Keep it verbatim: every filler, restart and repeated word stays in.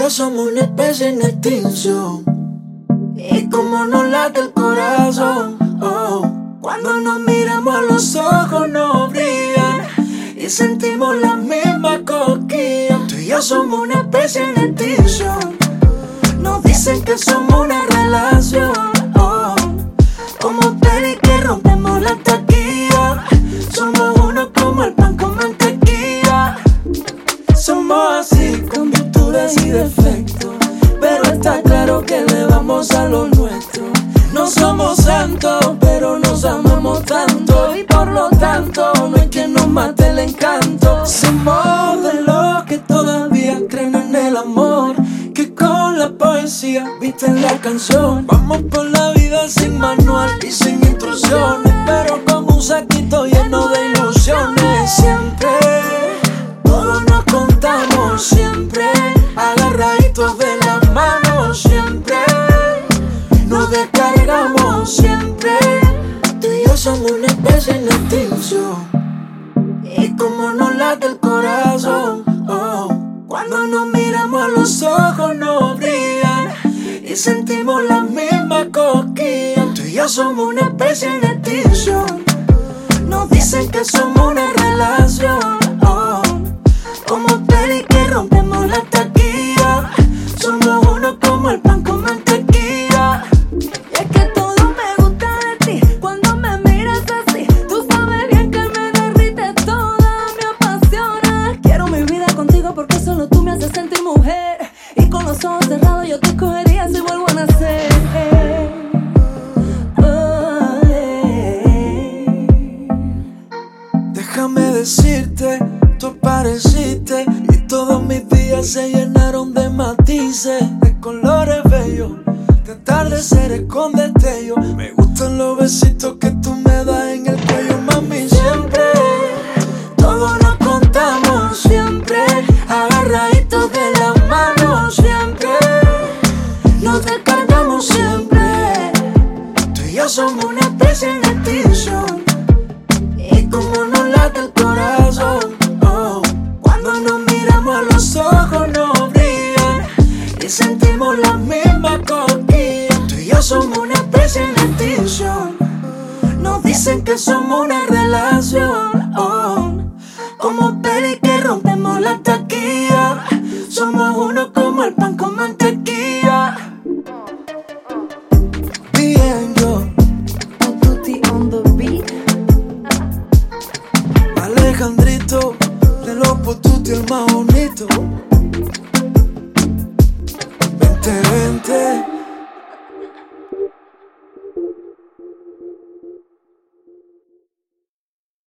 yo somos una especie en extinción. Y como nos late el corazón, oh, cuando nos miramos a los ojos nos brillan y sentimos la misma cosquilla. Tú y yo somos una especie en extinción. Nos dicen que somos una relación, oh, como peli que rompemos la taquilla. Somos uno como el pan con mantequilla. Somos así con virtudes y defectos, pero está claro que le vamos a lo nuestro. No somos santos, pero nos amamos tanto, y por lo tanto no hay quien nos mate el encanto. Somos de los que todavía creen en el amor, que con la poesía visten la canción. Vamos por la vida sin manual y sin instrucciones, pero con un saquito lleno de ilusiones. Siempre todos nos contamos, siempre agarraditos de las manos, siempre nos descargamos, siempre. Tú y yo somos una especie en extinción. Y como nos late el corazón, oh, cuando nos miramos a los ojos nos brillan y sentimos la misma cosquilla. Tú y yo somos una especie en extinción. Nos dicen que somos una relación, oh, como peli que rompemos la taquilla. Somos uno como el pan con mantequilla. Y es que todo me gusta de ti cuando me miras así. Tú sabes bien que me derrite toda, me apasiona. Quiero mi vida contigo porque solo tú me haces sentir mujer. Y con los ojos cerrados yo te escogería si vuelvo a nacer. Oh, yeah. Déjame decirte, tú apareciste y todos mis días se llenaron de matices, de colores bellos, de atardeceres con destello. Me gustan los besitos que tú me das en el cuello, mami. Siempre todos nos contamos, siempre agarraditos de las manos, siempre nos descargamos, siempre. Tú y yo somos una especie en extinción. Y como nos late el corazón, oh, cuando nos miramos a los ojos nos brillan y sentimos la misma cosquilla. Tú y yo somos una especie en extinción. Nos dicen que somos una relación, oh, como peli que rompemos la taquilla. Somos uno como el pan con mantequilla. Bien yo, Tutti on the beat. Alejandrito, de los potuti el más bonito. Vente, vente.